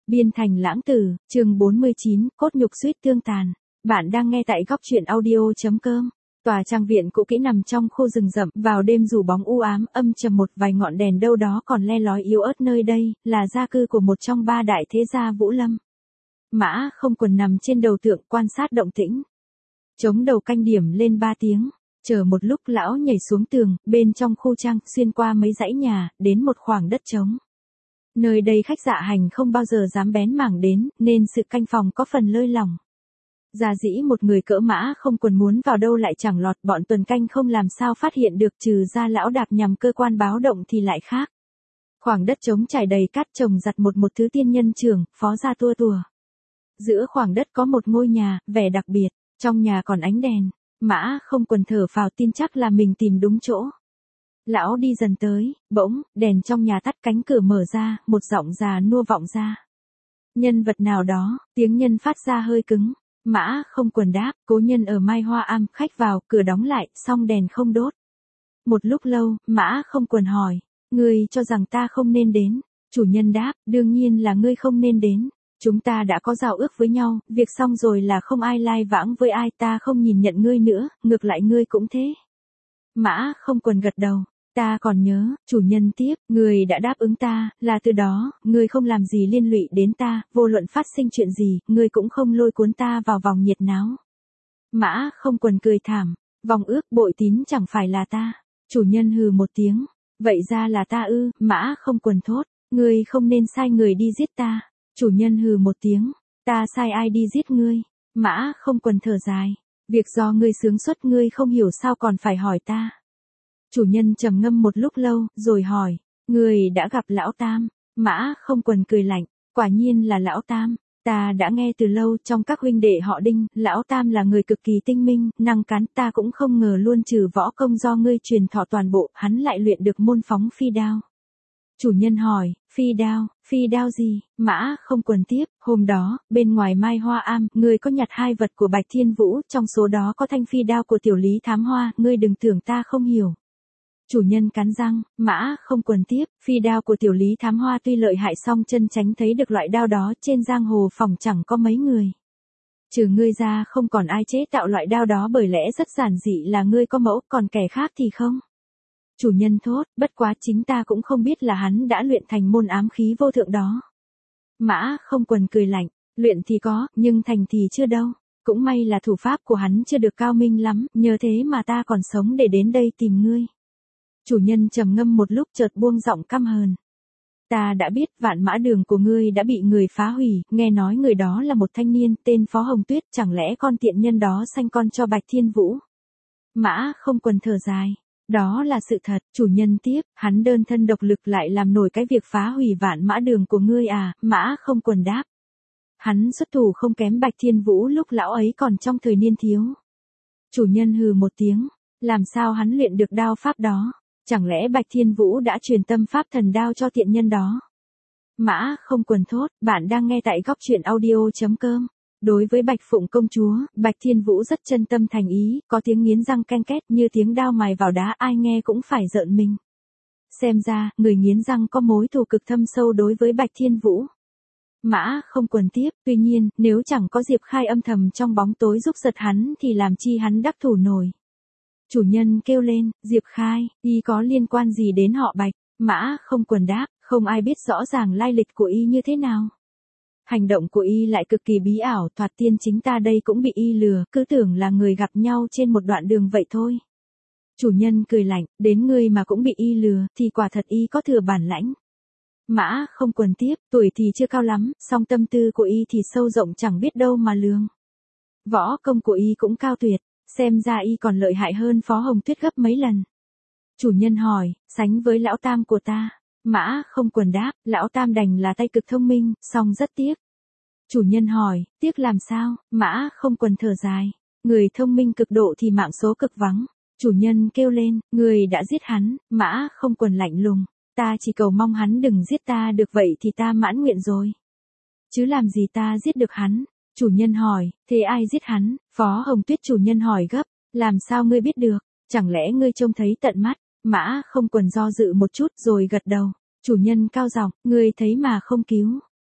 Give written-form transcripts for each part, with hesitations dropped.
Biên thành lãng tử, chương 49, cốt nhục suýt tương tàn. Bạn đang nghe tại góc truyện audio.com. Tòa trang viện cũ kỹ nằm trong khu rừng rậm, vào đêm rủ bóng u ám, âm trầm một vài ngọn đèn đâu đó còn le lói yếu ớt. Nơi đây là gia cư của một trong ba đại thế gia Vũ Lâm. Mã Không Quần nằm trên đầu tượng quan sát động tĩnh. Chống đầu canh điểm lên 3 tiếng. Chờ một lúc lão nhảy xuống tường, bên trong khu trang, xuyên qua mấy dãy nhà, đến một khoảng đất trống. Nơi đây khách dạ hành không bao giờ dám bén mảng đến, nên sự canh phòng có phần lơi lỏng. Giả dĩ một người cỡ Mã Không Quần muốn vào đâu lại chẳng lọt, bọn tuần canh không làm sao phát hiện được, trừ ra lão đạp nhằm cơ quan báo động thì lại khác. Khoảng đất trống trải đầy cát trồng giặt một thứ tiên nhân trưởng, phó gia tua tùa. Giữa khoảng đất có một ngôi nhà, vẻ đặc biệt, trong nhà còn ánh đèn. Mã Không Quần thở phào tin chắc là mình tìm đúng chỗ. Lão đi dần tới, bỗng, đèn trong nhà tắt, cánh cửa mở ra, một giọng già nua vọng ra. Nhân vật nào đó, tiếng nhân phát ra hơi cứng. Mã Không Quần đáp, cố nhân ở Mai Hoa Am, khách vào, cửa đóng lại, xong đèn không đốt. Một lúc lâu, Mã Không Quần hỏi, ngươi cho rằng ta không nên đến. Chủ nhân đáp, đương nhiên là ngươi không nên đến. Chúng ta đã có giao ước với nhau, việc xong rồi là không ai lai vãng với ai, ta không nhìn nhận ngươi nữa, ngược lại ngươi cũng thế. Mã Không Quần gật đầu. Ta còn nhớ, chủ nhân tiếp, ngươi đã đáp ứng ta, là từ đó, ngươi không làm gì liên lụy đến ta, vô luận phát sinh chuyện gì, ngươi cũng không lôi cuốn ta vào vòng nhiệt náo. Mã Không Quần cười thảm, vòng ước bội tín chẳng phải là ta. Chủ nhân hừ một tiếng, vậy ra là ta ư? Mã Không Quần thốt, ngươi không nên sai người đi giết ta. Chủ nhân hừ một tiếng, ta sai ai đi giết ngươi? Mã Không Quần thở dài, việc do ngươi sướng xuất, ngươi không hiểu sao còn phải hỏi ta. Chủ nhân trầm ngâm một lúc lâu, rồi hỏi, ngươi đã gặp lão Tam? Mã Không Quần cười lạnh, quả nhiên là lão Tam, ta đã nghe từ lâu, trong các huynh đệ họ Đinh, lão Tam là người cực kỳ tinh minh, năng cán, ta cũng không ngờ luôn trừ võ công do ngươi truyền thọ toàn bộ, hắn lại luyện được môn phóng phi đao. Chủ nhân hỏi, phi đao gì? Mã Không Quần tiếp, hôm đó, bên ngoài Mai Hoa Am, ngươi có nhặt 2 vật của Bạch Thiên Vũ, trong số đó có thanh phi đao của tiểu Lý Thám Hoa, ngươi đừng tưởng ta không hiểu. Chủ nhân cắn răng, Mã Không Quần tiếp, phi đao của tiểu Lý Thám Hoa tuy lợi hại song chân tránh thấy được loại đao đó trên giang hồ phỏng chẳng có mấy người. Trừ ngươi ra không còn ai chế tạo loại đao đó, bởi lẽ rất giản dị là ngươi có mẫu, còn kẻ khác thì không. Chủ nhân thốt, bất quá chính ta cũng không biết là hắn đã luyện thành môn ám khí vô thượng đó. Mã Không Quần cười lạnh, luyện thì có, nhưng thành thì chưa đâu. Cũng may là thủ pháp của hắn chưa được cao minh lắm, nhờ thế mà ta còn sống để đến đây tìm ngươi. Chủ nhân trầm ngâm một lúc chợt buông giọng căm hờn. Ta đã biết Vạn Mã Đường của ngươi đã bị người phá hủy, nghe nói người đó là một thanh niên tên Phó Hồng Tuyết, chẳng lẽ con tiện nhân đó sanh con cho Bạch Thiên Vũ? Mã Không Quần thở dài. Đó là sự thật, chủ nhân tiếp, hắn đơn thân độc lực lại làm nổi cái việc phá hủy Vạn Mã Đường của ngươi à? Mã Không Quần đáp. Hắn xuất thủ không kém Bạch Thiên Vũ lúc lão ấy còn trong thời niên thiếu. Chủ nhân hừ một tiếng, làm sao hắn luyện được đao pháp đó? Chẳng lẽ Bạch Thiên Vũ đã truyền tâm pháp thần đao cho tiện nhân đó? Mã Không Quần thốt, bạn đang nghe tại góc truyện audio.com. Đối với Bạch Phụng công chúa, Bạch Thiên Vũ rất chân tâm thành ý, có tiếng nghiến răng ken két như tiếng đao mài vào đá, ai nghe cũng phải rợn mình. Xem ra, người nghiến răng có mối thù cực thâm sâu đối với Bạch Thiên Vũ. Mã Không Quần tiếp, tuy nhiên, nếu chẳng có Diệp Khai âm thầm trong bóng tối giúp giật hắn thì làm chi hắn đắc thủ nổi. Chủ nhân kêu lên, Diệp Khai, y có liên quan gì đến họ Bạch? Mã Không Quần đáp, không ai biết rõ ràng lai lịch của y như thế nào. Hành động của y lại cực kỳ bí ảo, thoạt tiên chính ta đây cũng bị y lừa, cứ tưởng là người gặp nhau trên một đoạn đường vậy thôi. Chủ nhân cười lạnh, đến ngươi mà cũng bị y lừa, thì quả thật y có thừa bản lãnh. Mã Không Quần tiếp, tuổi thì chưa cao lắm, song tâm tư của y thì sâu rộng chẳng biết đâu mà lường. Võ công của y cũng cao tuyệt, xem ra y còn lợi hại hơn Phó Hồng Tuyết gấp mấy lần. Chủ nhân hỏi, sánh với lão Tam của ta? Mã Không Quần đáp, lão Tam đành là tay cực thông minh, song rất tiếc. Chủ nhân hỏi, tiếc làm sao? Mã Không Quần thở dài, người thông minh cực độ thì mạng số cực vắng. Chủ nhân kêu lên, người đã giết hắn. Mã Không Quần lạnh lùng, ta chỉ cầu mong hắn đừng giết ta được, vậy thì ta mãn nguyện rồi. Chứ làm gì ta giết được hắn? Chủ nhân hỏi, thế ai giết hắn? Phó Hồng Tuyết. Chủ nhân hỏi gấp, làm sao ngươi biết được? Chẳng lẽ ngươi trông thấy tận mắt? Mã Không Quần do dự một chút rồi gật đầu. Chủ nhân cao giọng, ngươi thấy mà không cứu.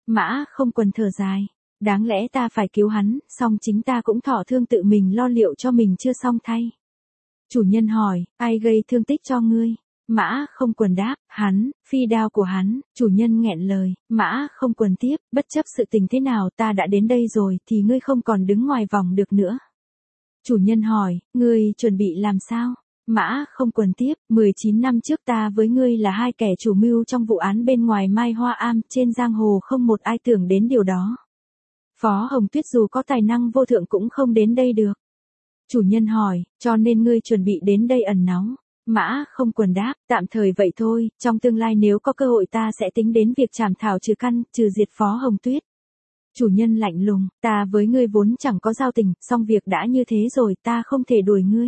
Mã Không Quần thở dài. Đáng lẽ ta phải cứu hắn, song chính ta cũng thọ thương tự mình lo liệu cho mình chưa xong thay. Chủ nhân hỏi, ai gây thương tích cho ngươi? Mã Không Quần đáp, hắn, phi đao của hắn. Chủ nhân nghẹn lời. Mã Không Quần tiếp, bất chấp sự tình thế nào ta đã đến đây rồi thì ngươi không còn đứng ngoài vòng được nữa. Chủ nhân hỏi, ngươi chuẩn bị làm sao? Mã Không Quần tiếp, 19 năm trước ta với ngươi là hai kẻ chủ mưu trong vụ án bên ngoài Mai Hoa Am, trên giang hồ không một ai tưởng đến điều đó. Phó Hồng Tuyết dù có tài năng vô thượng cũng không đến đây được. Chủ nhân hỏi, cho nên ngươi chuẩn bị đến đây ẩn náu. Mã Không Quần đáp, tạm thời vậy thôi, trong tương lai nếu có cơ hội ta sẽ tính đến việc trảm thảo trừ căn, trừ diệt Phó Hồng Tuyết. Chủ nhân lạnh lùng, ta với ngươi vốn chẳng có giao tình, song việc đã như thế rồi ta không thể đuổi ngươi.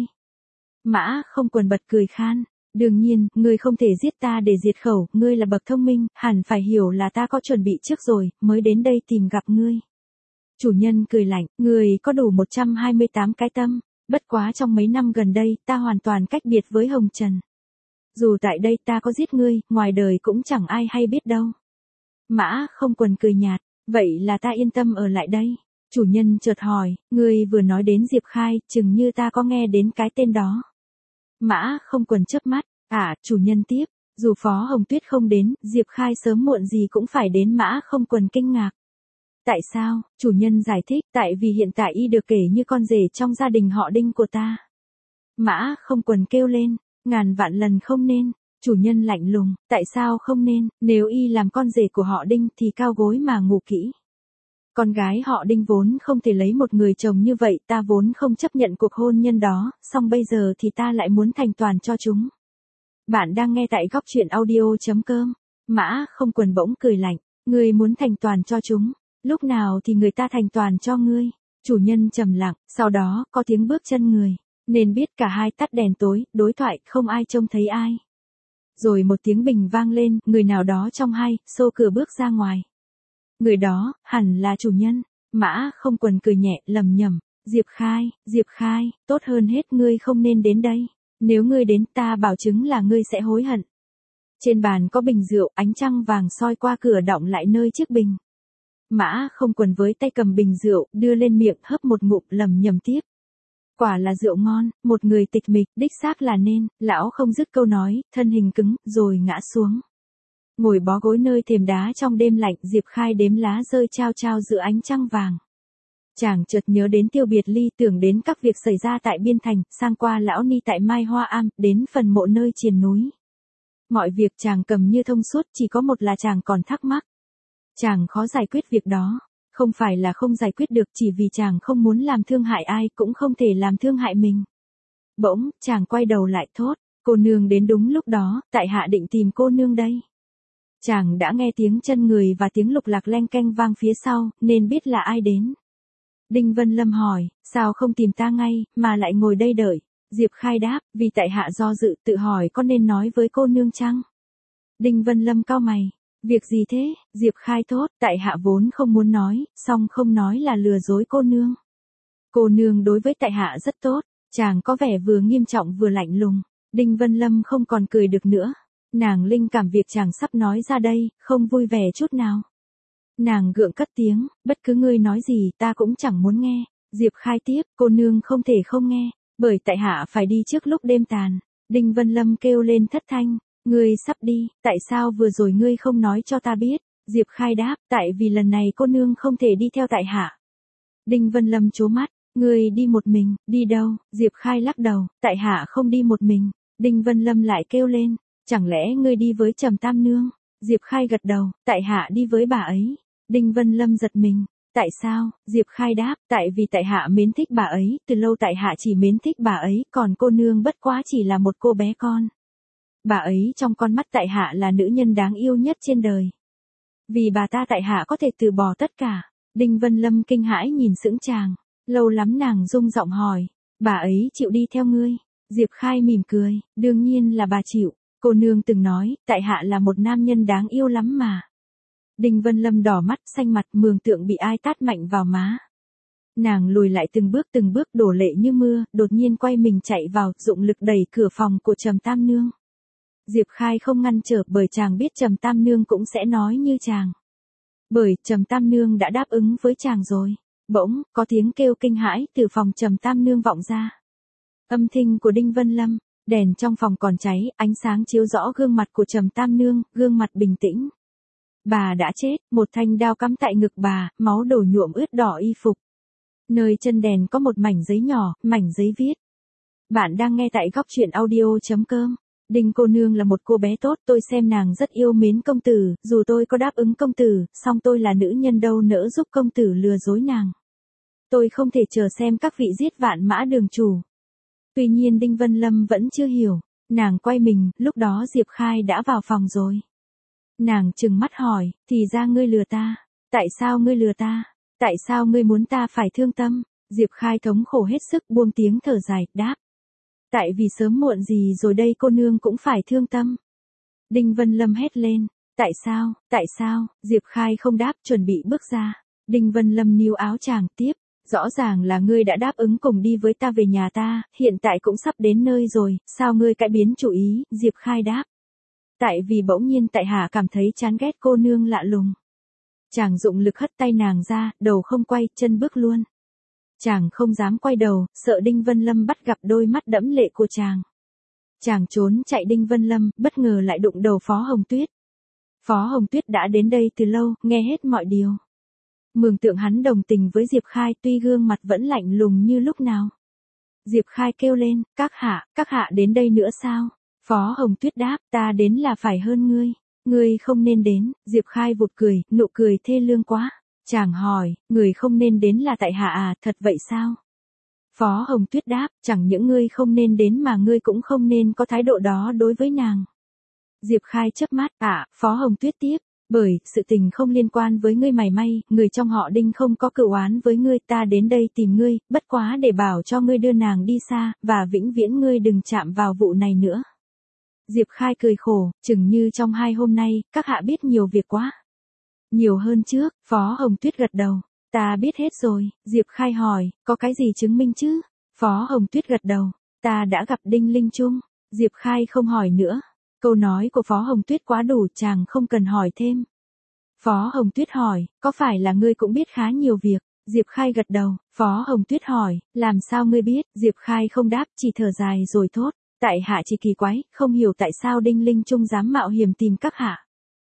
Mã Không Quần bật cười khan, đương nhiên, ngươi không thể giết ta để diệt khẩu, ngươi là bậc thông minh, hẳn phải hiểu là ta có chuẩn bị trước rồi, mới đến đây tìm gặp ngươi. Chủ nhân cười lạnh, ngươi có đủ 128 cái tâm, bất quá trong mấy năm gần đây ta hoàn toàn cách biệt với Hồng Trần. Dù tại đây ta có giết ngươi, ngoài đời cũng chẳng ai hay biết đâu. Mã Không Quần cười nhạt, vậy là ta yên tâm ở lại đây. Chủ nhân chợt hỏi, ngươi vừa nói đến Diệp Khai, chừng như ta có nghe đến cái tên đó. Mã Không Quần chớp mắt, chủ nhân tiếp, dù Phó Hồng Tuyết không đến, Diệp Khai sớm muộn gì cũng phải đến. Mã Không Quần kinh ngạc. Tại sao? Chủ nhân giải thích, tại vì hiện tại y được kể như con rể trong gia đình họ Đinh của ta. Mã Không Quần kêu lên, ngàn vạn lần không nên. Chủ nhân lạnh lùng, tại sao không nên, nếu y làm con rể của họ Đinh thì cao gối mà ngủ kỹ. Con gái họ Đinh vốn không thể lấy một người chồng như vậy, ta vốn không chấp nhận cuộc hôn nhân đó, song bây giờ thì ta lại muốn thành toàn cho chúng. Bạn đang nghe tại góc truyện audio.com. Mã Không Quần bỗng cười lạnh, ngươi muốn thành toàn cho chúng, lúc nào thì người ta thành toàn cho ngươi? Chủ nhân trầm lặng, sau đó có tiếng bước chân người, nên biết cả hai tắt đèn tối, đối thoại không ai trông thấy ai. Rồi một tiếng bình vang lên, người nào đó trong hai, xô cửa bước ra ngoài. Người đó, hẳn là chủ nhân. Mã Không Quần cười nhẹ, lầm nhầm, Diệp Khai, tốt hơn hết ngươi không nên đến đây. Nếu ngươi đến ta bảo chứng là ngươi sẽ hối hận. Trên bàn có bình rượu, ánh trăng vàng soi qua cửa đọng lại nơi chiếc bình. Mã Không Quần với tay cầm bình rượu, đưa lên miệng hấp một ngụm, lầm nhầm tiếp. Quả là rượu ngon, một người tịch mịch, đích xác là nên. Lão không dứt câu nói, thân hình cứng, rồi ngã xuống. Ngồi bó gối nơi thềm đá trong đêm lạnh, Diệp Khai đếm lá rơi chao chao giữa ánh trăng vàng. Chàng chợt nhớ đến Tiêu Biệt Ly, tưởng đến các việc xảy ra tại Biên Thành, sang qua Lão Ni tại Mai Hoa Am, đến phần mộ nơi triền núi. Mọi việc chàng cầm như thông suốt, chỉ có một là chàng còn thắc mắc. Chàng khó giải quyết việc đó, không phải là không giải quyết được, chỉ vì chàng không muốn làm thương hại ai, cũng không thể làm thương hại mình. Bỗng, chàng quay đầu lại thốt, cô nương đến đúng lúc đó, tại hạ định tìm cô nương đây. Chàng đã nghe tiếng chân người và tiếng lục lạc leng keng vang phía sau, nên biết là ai đến. Đinh Vân Lâm hỏi, sao không tìm ta ngay, mà lại ngồi đây đợi? Diệp Khai đáp, vì tại hạ do dự, tự hỏi có nên nói với cô nương chăng? Đinh Vân Lâm cau mày, việc gì thế? Diệp Khai thốt, tại hạ vốn không muốn nói, song không nói là lừa dối cô nương. Cô nương đối với tại hạ rất tốt. Chàng có vẻ vừa nghiêm trọng vừa lạnh lùng. Đinh Vân Lâm không còn cười được nữa. Nàng linh cảm việc chàng sắp nói ra đây, không vui vẻ chút nào. Nàng gượng cất tiếng, bất cứ ngươi nói gì ta cũng chẳng muốn nghe. Diệp Khai tiếp, cô nương không thể không nghe, bởi tại hạ phải đi trước lúc đêm tàn. Đinh Vân Lâm kêu lên thất thanh, ngươi sắp đi, tại sao vừa rồi ngươi không nói cho ta biết? Diệp Khai đáp, tại vì lần này cô nương không thể đi theo tại hạ. Đinh Vân Lâm trố mắt, ngươi đi một mình, đi đâu? Diệp Khai lắc đầu, tại hạ không đi một mình. Đinh Vân Lâm lại kêu lên, chẳng lẽ ngươi đi với Trầm Tam Nương? Diệp Khai gật đầu, tại hạ đi với bà ấy. Đinh Vân Lâm giật mình, tại sao? Diệp Khai đáp, tại vì tại hạ mến thích bà ấy, từ lâu tại hạ chỉ mến thích bà ấy, còn cô nương bất quá chỉ là một cô bé con. Bà ấy trong con mắt tại hạ là nữ nhân đáng yêu nhất trên đời. Vì bà ta tại hạ có thể từ bỏ tất cả. Đinh Vân Lâm kinh hãi nhìn sững chàng, lâu lắm nàng rung giọng hỏi, bà ấy chịu đi theo ngươi? Diệp Khai mỉm cười, đương nhiên là bà chịu, cô nương từng nói, tại hạ là một nam nhân đáng yêu lắm mà. Đinh Vân Lâm đỏ mắt xanh mặt, mường tượng bị ai tát mạnh vào má. Nàng lùi lại từng bước đổ lệ như mưa, đột nhiên quay mình chạy vào, dụng lực đẩy cửa phòng của Trầm Tam Nương. Diệp Khai không ngăn trở, bởi chàng biết Trầm Tam Nương cũng sẽ nói như chàng. Bởi Trầm Tam Nương đã đáp ứng với chàng rồi. Bỗng, có tiếng kêu kinh hãi từ phòng Trầm Tam Nương vọng ra. Âm thanh của Đinh Vân Lâm, đèn trong phòng còn cháy, ánh sáng chiếu rõ gương mặt của Trầm Tam Nương, gương mặt bình tĩnh. Bà đã chết, một thanh đao cắm tại ngực bà, máu đổ nhuộm ướt đỏ y phục. Nơi chân đèn có một mảnh giấy nhỏ, mảnh giấy viết. Bạn đang nghe tại góc truyện audio.com. Đinh cô nương là một cô bé tốt, tôi xem nàng rất yêu mến công tử, dù tôi có đáp ứng công tử, song tôi là nữ nhân đâu nỡ giúp công tử lừa dối nàng. Tôi không thể chờ xem các vị giết Vạn Mã Đường chủ. Tuy nhiên Đinh Vân Lâm vẫn chưa hiểu, nàng quay mình, lúc đó Diệp Khai đã vào phòng rồi. Nàng trừng mắt hỏi, thì ra ngươi lừa ta, tại sao ngươi lừa ta, tại sao ngươi muốn ta phải thương tâm? Diệp Khai thống khổ hết sức buông tiếng thở dài, đáp. Tại vì sớm muộn gì rồi đây cô nương cũng phải thương tâm. Đinh Vân Lâm hét lên, tại sao, Diệp Khai không đáp chuẩn bị bước ra. Đinh Vân Lâm níu áo chàng tiếp, rõ ràng là ngươi đã đáp ứng cùng đi với ta về nhà ta, hiện tại cũng sắp đến nơi rồi, sao ngươi cãi biến chủ ý, Diệp Khai đáp. Tại vì bỗng nhiên tại hạ cảm thấy chán ghét cô nương lạ lùng. Chàng dụng lực hất tay nàng ra, đầu không quay, chân bước luôn. Chàng không dám quay đầu, sợ Đinh Vân Lâm bắt gặp đôi mắt đẫm lệ của chàng. Chàng trốn chạy Đinh Vân Lâm, bất ngờ lại đụng đầu Phó Hồng Tuyết. Phó Hồng Tuyết đã đến đây từ lâu, nghe hết mọi điều. Mường tượng hắn đồng tình với Diệp Khai tuy gương mặt vẫn lạnh lùng như lúc nào. Diệp Khai kêu lên, các hạ đến đây nữa sao? Phó Hồng Tuyết đáp, ta đến là phải hơn ngươi. Ngươi không nên đến, Diệp Khai vụt cười, nụ cười thê lương quá. Chàng hỏi, người không nên đến là tại hạ à, thật vậy sao? Phó Hồng Tuyết đáp, chẳng những ngươi không nên đến mà ngươi cũng không nên có thái độ đó đối với nàng. Diệp Khai chớp mắt, Phó Hồng Tuyết tiếp, bởi sự tình không liên quan với ngươi mảy may, người trong họ Đinh không có cựu oán với ngươi, ta đến đây tìm ngươi, bất quá để bảo cho ngươi đưa nàng đi xa, và vĩnh viễn ngươi đừng chạm vào vụ này nữa. Diệp Khai cười khổ, chừng như trong 2 hôm nay, các hạ biết nhiều việc quá. Nhiều hơn trước, Phó Hồng Tuyết gật đầu. Ta biết hết rồi, Diệp Khai hỏi, có cái gì chứng minh chứ? Phó Hồng Tuyết gật đầu, ta đã gặp Đinh Linh Trung. Diệp Khai không hỏi nữa. Câu nói của Phó Hồng Tuyết quá đủ, chàng không cần hỏi thêm. Phó Hồng Tuyết hỏi, có phải là ngươi cũng biết khá nhiều việc? Diệp Khai gật đầu. Phó Hồng Tuyết hỏi, làm sao ngươi biết? Diệp Khai không đáp, chỉ thở dài rồi thốt. Tại hạ chỉ kỳ quái, không hiểu tại sao Đinh Linh Trung dám mạo hiểm tìm các hạ.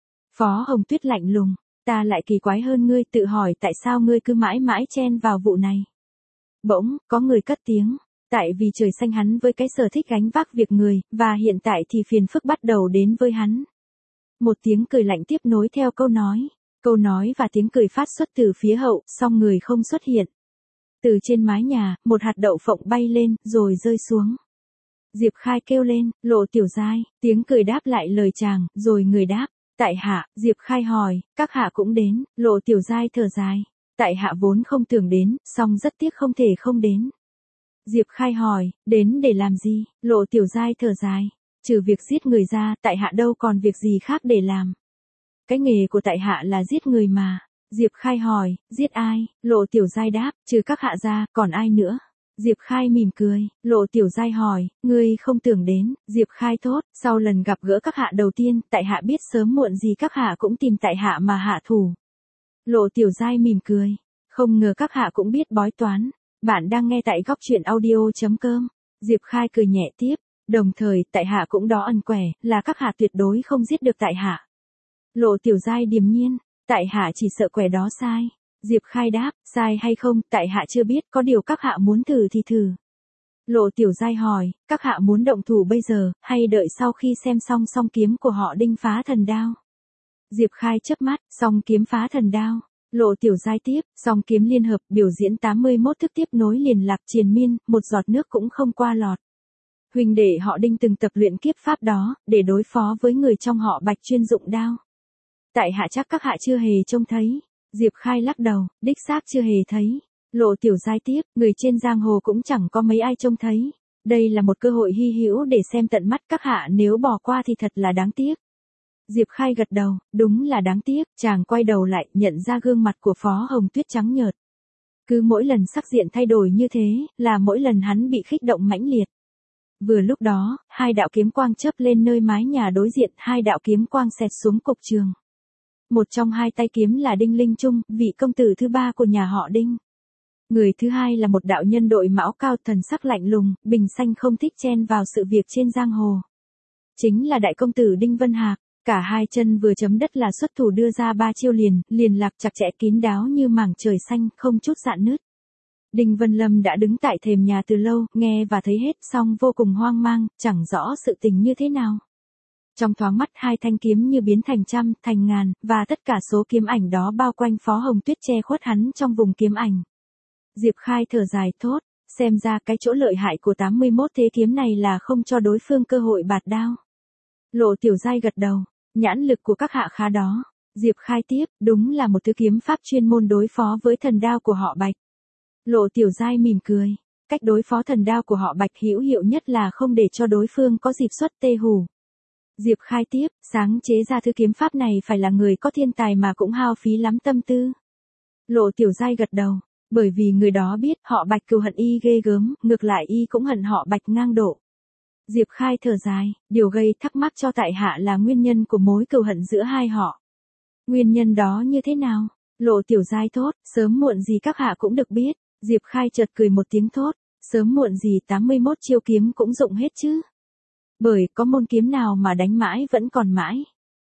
Phó Hồng Tuyết lạnh lùng. Ta lại kỳ quái hơn ngươi, tự hỏi tại sao ngươi cứ mãi mãi chen vào vụ này. Bỗng, có người cất tiếng. Tại vì trời xanh hắn với cái sở thích gánh vác việc người, và hiện tại thì phiền phức bắt đầu đến với hắn. Một tiếng cười lạnh tiếp nối theo câu nói. Câu nói và tiếng cười phát xuất từ phía hậu, song người không xuất hiện. Từ trên mái nhà, một hạt đậu phộng bay lên, rồi rơi xuống. Diệp Khai kêu lên, Lộ Tiểu Giai, tiếng cười đáp lại lời chàng, rồi người đáp. Tại hạ, Diệp Khai hỏi, các hạ cũng đến, Lộ Tiểu Giai thở dài. Tại hạ vốn không tưởng đến, song rất tiếc không thể không đến. Diệp Khai hỏi, đến để làm gì? Lộ Tiểu Giai thở dài. Trừ việc giết người ra, tại hạ đâu còn việc gì khác để làm. Cái nghề của tại hạ là giết người mà. Diệp Khai hỏi, giết ai? Lộ Tiểu Giai đáp, trừ các hạ ra, còn ai nữa? Diệp Khai mỉm cười, Lộ Tiểu Giai hỏi, ngươi không tưởng đến, Diệp Khai thốt, sau lần gặp gỡ các hạ đầu tiên, tại hạ biết sớm muộn gì các hạ cũng tìm tại hạ mà hạ thủ. Lộ Tiểu Giai mỉm cười, không ngờ các hạ cũng biết bói toán. Bạn đang nghe tại góc truyện audio.com. Diệp Khai cười nhẹ tiếp, đồng thời tại hạ cũng đó ẩn quẻ, là các hạ tuyệt đối không giết được tại hạ. Lộ Tiểu Giai điềm nhiên, tại hạ chỉ sợ quẻ đó sai. Diệp Khai đáp, sai hay không, tại hạ chưa biết, có điều các hạ muốn thử thì thử. Lộ Tiểu Giai hỏi, các hạ muốn động thủ bây giờ, hay đợi sau khi xem xong song kiếm của họ Đinh phá thần đao? Diệp Khai chớp mắt, song kiếm phá thần đao. Lộ Tiểu Giai tiếp, song kiếm liên hợp, biểu diễn 81 thức tiếp nối liền lạc triền miên, một giọt nước cũng không qua lọt. Huynh đệ họ Đinh từng tập luyện kiếp pháp đó, để đối phó với người trong họ Bạch chuyên dụng đao. Tại hạ chắc các hạ chưa hề trông thấy. Diệp Khai lắc đầu, đích xác chưa hề thấy. Lộ Tiểu Giai tiếp, người trên giang hồ cũng chẳng có mấy ai trông thấy. Đây là một cơ hội hy hữu để xem tận mắt các hạ, nếu bỏ qua thì thật là đáng tiếc. Diệp Khai gật đầu, đúng là đáng tiếc, chàng quay đầu lại, nhận ra gương mặt của Phó Hồng Tuyết trắng nhợt. Cứ mỗi lần sắc diện thay đổi như thế, là mỗi lần hắn bị khích động mãnh liệt. Vừa lúc đó, 2 đạo kiếm quang chớp lên nơi mái nhà đối diện, 2 đạo kiếm quang xẹt xuống cục trường. Một trong hai tay kiếm là Đinh Linh Trung, vị công tử thứ ba của nhà họ Đinh. Người thứ hai là một đạo nhân đội mão cao, thần sắc lạnh lùng, bình xanh, không thích chen vào sự việc trên giang hồ. Chính là đại công tử Đinh Vân Hạc. Cả hai chân vừa chấm đất là xuất thủ đưa ra ba chiêu liền lạc chặt chẽ kín đáo như mảng trời xanh, không chút rạn nứt. Đinh Vân Lâm đã đứng tại thềm nhà từ lâu, nghe và thấy hết, song vô cùng hoang mang, chẳng rõ sự tình như thế nào. Trong thoáng mắt hai thanh kiếm như biến thành trăm, thành ngàn, và tất cả số kiếm ảnh đó bao quanh Phó Hồng Tuyết, che khuất hắn trong vùng kiếm ảnh. Diệp Khai thở dài thốt, xem ra cái chỗ lợi hại của 81 thế kiếm này là không cho đối phương cơ hội bạt đao. Lộ Tiểu Giai gật đầu, nhãn lực của các hạ khá đó. Diệp Khai tiếp, đúng là một thứ kiếm pháp chuyên môn đối phó với thần đao của họ Bạch. Lộ Tiểu Giai mỉm cười, cách đối phó thần đao của họ Bạch hữu hiệu nhất là không để cho đối phương có dịp xuất tê hủ. Diệp Khai tiếp, sáng chế ra thứ kiếm pháp này phải là người có thiên tài mà cũng hao phí lắm tâm tư. Lộ Tiểu Giai gật đầu, bởi vì người đó biết họ Bạch cừu hận y ghê gớm, ngược lại y cũng hận họ Bạch ngang độ. Diệp Khai thở dài, điều gây thắc mắc cho tại hạ là nguyên nhân của mối cừu hận giữa hai họ. Nguyên nhân đó như thế nào? Lộ Tiểu Giai thốt, sớm muộn gì các hạ cũng được biết. Diệp Khai chợt cười một tiếng thốt, sớm muộn gì 81 chiêu kiếm cũng dụng hết chứ. Bởi có môn kiếm nào mà đánh mãi vẫn còn mãi.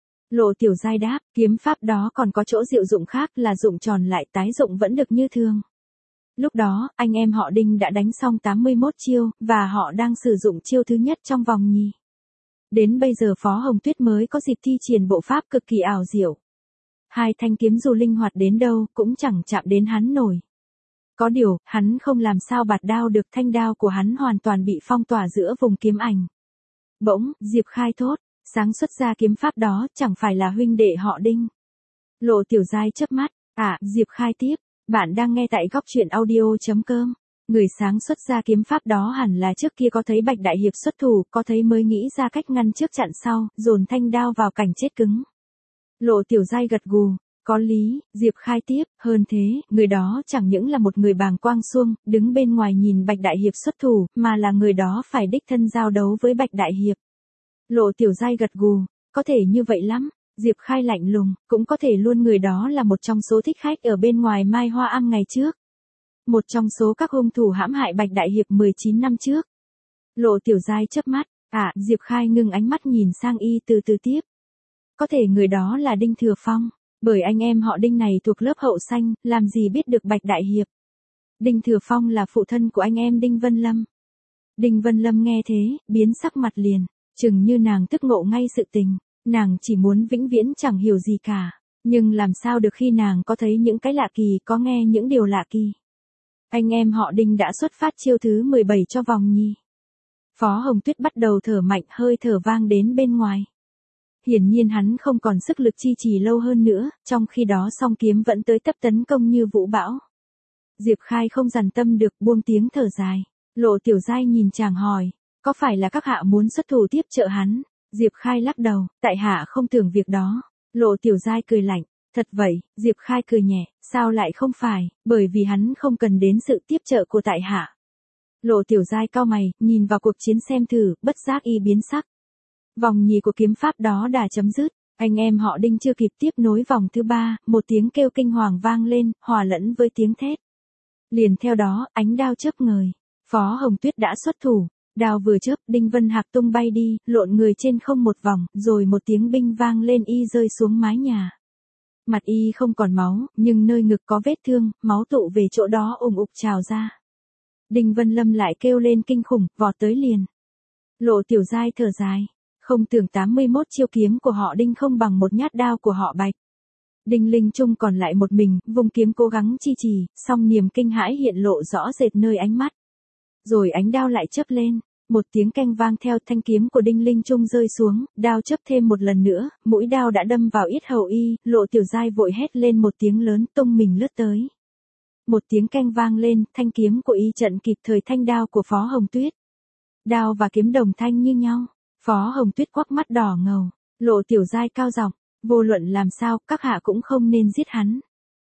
Lộ Tiểu Giai đáp, kiếm pháp đó còn có chỗ diệu dụng khác là dụng tròn lại tái dụng vẫn được như thường. Lúc đó, anh em họ Đinh đã đánh xong 81 chiêu, và họ đang sử dụng chiêu thứ nhất trong vòng nhì. Đến bây giờ Phó Hồng Tuyết mới có dịp thi triển bộ pháp cực kỳ ảo diệu. Hai thanh kiếm dù linh hoạt đến đâu, cũng chẳng chạm đến hắn nổi. Có điều, hắn không làm sao bạt đao được, thanh đao của hắn hoàn toàn bị phong tỏa giữa vùng kiếm ảnh. Bỗng, Diệp Khai thốt, sáng xuất ra kiếm pháp đó chẳng phải là huynh đệ họ Đinh. Lộ Tiểu Giai chớp mắt, Diệp Khai tiếp, bạn đang nghe tại góc truyện audio.com. Người sáng xuất ra kiếm pháp đó hẳn là trước kia có thấy Bạch Đại Hiệp xuất thủ, có thấy mới nghĩ ra cách ngăn trước chặn sau, dồn thanh đao vào cảnh chết cứng. Lộ Tiểu Giai gật gù, có lý. Diệp Khai tiếp, hơn thế, người đó chẳng những là một người bàng quang suông, đứng bên ngoài nhìn Bạch Đại Hiệp xuất thủ, mà là người đó phải đích thân giao đấu với Bạch Đại Hiệp. Lộ Tiểu Giai gật gù, có thể như vậy lắm. Diệp Khai lạnh lùng, cũng có thể luôn người đó là một trong số thích khách ở bên ngoài Mai Hoa Am ngày trước. Một trong số các hung thủ hãm hại Bạch Đại Hiệp 19 năm trước. Lộ Tiểu Giai chớp mắt, Diệp Khai ngưng ánh mắt nhìn sang y từ từ tiếp. Có thể người đó là Đinh Thừa Phong, bởi anh em họ Đinh này thuộc lớp hậu sanh, làm gì biết được Bạch Đại Hiệp. Đinh Thừa Phong là phụ thân của anh em Đinh Vân Lâm. Đinh Vân Lâm nghe thế, biến sắc mặt liền, chừng như nàng tức ngộ ngay sự tình. Nàng chỉ muốn vĩnh viễn chẳng hiểu gì cả, nhưng làm sao được khi nàng có thấy những cái lạ kỳ, có nghe những điều lạ kỳ. Anh em họ Đinh đã xuất phát chiêu thứ 17 cho vòng nhì. Phó Hồng Tuyết bắt đầu thở mạnh, hơi thở vang đến bên ngoài. Hiển nhiên hắn không còn sức lực chi trì lâu hơn nữa, trong khi đó song kiếm vẫn tới tấp tấn công như vũ bão. Diệp Khai không dằn tâm được, buông tiếng thở dài. Lộ Tiểu Giai nhìn chàng hỏi, có phải là các hạ muốn xuất thủ tiếp trợ hắn? Diệp Khai lắc đầu, tại hạ không tưởng việc đó. Lộ Tiểu Giai cười lạnh, thật vậy. Diệp Khai cười nhẹ, sao lại không phải, bởi vì hắn không cần đến sự tiếp trợ của tại hạ. Lộ Tiểu Giai cau mày, nhìn vào cuộc chiến xem thử, bất giác y biến sắc. Vòng nhì của kiếm pháp đó đã chấm dứt, anh em họ Đinh chưa kịp tiếp nối vòng thứ ba, một tiếng kêu kinh hoàng vang lên, hòa lẫn với tiếng thét. Liền theo đó, ánh đao chớp ngời, Phó Hồng Tuyết đã xuất thủ. Đao vừa chớp, Đinh Vân Hạc tung bay đi, lộn người trên không một vòng, rồi một tiếng binh vang lên, y rơi xuống mái nhà. Mặt y không còn máu, nhưng nơi ngực có vết thương, máu tụ về chỗ đó ủng ục trào ra. Đinh Vân Lâm lại kêu lên kinh khủng, vọt tới liền. Lộ Tiểu Giai thở dài, không tưởng 81 chiêu kiếm của họ Đinh không bằng một nhát đao của họ Bạch. Đinh Linh Trung còn lại một mình, vùng kiếm cố gắng chi trì, song niềm kinh hãi hiện lộ rõ rệt nơi ánh mắt. Rồi ánh đao lại chớp lên, một tiếng keng vang theo, thanh kiếm của Đinh Linh Trung rơi xuống, đao chớp thêm một lần nữa, mũi đao đã đâm vào yết hầu y, Lộ Tiểu Giai vội hét lên một tiếng lớn, tung mình lướt tới. Một tiếng keng vang lên, thanh kiếm của y chặn kịp thời thanh đao của Phó Hồng Tuyết. Đao và kiếm đồng thanh như nhau, Phó Hồng Tuyết quắc mắt đỏ ngầu, Lộ Tiểu Giai cao giọng, vô luận làm sao, các hạ cũng không nên giết hắn.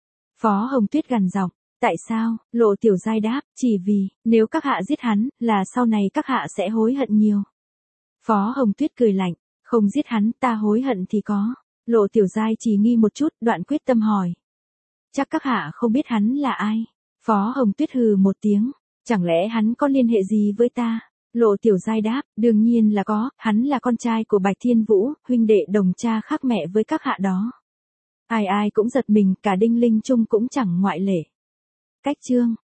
Phó Hồng Tuyết gằn giọng, tại sao? Lộ Tiểu Giai đáp, chỉ vì, nếu các hạ giết hắn, là sau này các hạ sẽ hối hận nhiều. Phó Hồng Tuyết cười lạnh, không giết hắn, ta hối hận thì có. Lộ Tiểu Giai chỉ nghi một chút, đoạn quyết tâm hỏi. Chắc các hạ không biết hắn là ai. Phó Hồng Tuyết hừ một tiếng. Chẳng lẽ hắn có liên hệ gì với ta? Lộ Tiểu Giai đáp, đương nhiên là có, hắn là con trai của Bạch Thiên Vũ, huynh đệ đồng cha khác mẹ với các hạ đó. Ai ai cũng giật mình, cả Đinh Linh Trung cũng chẳng ngoại lệ. Cách chương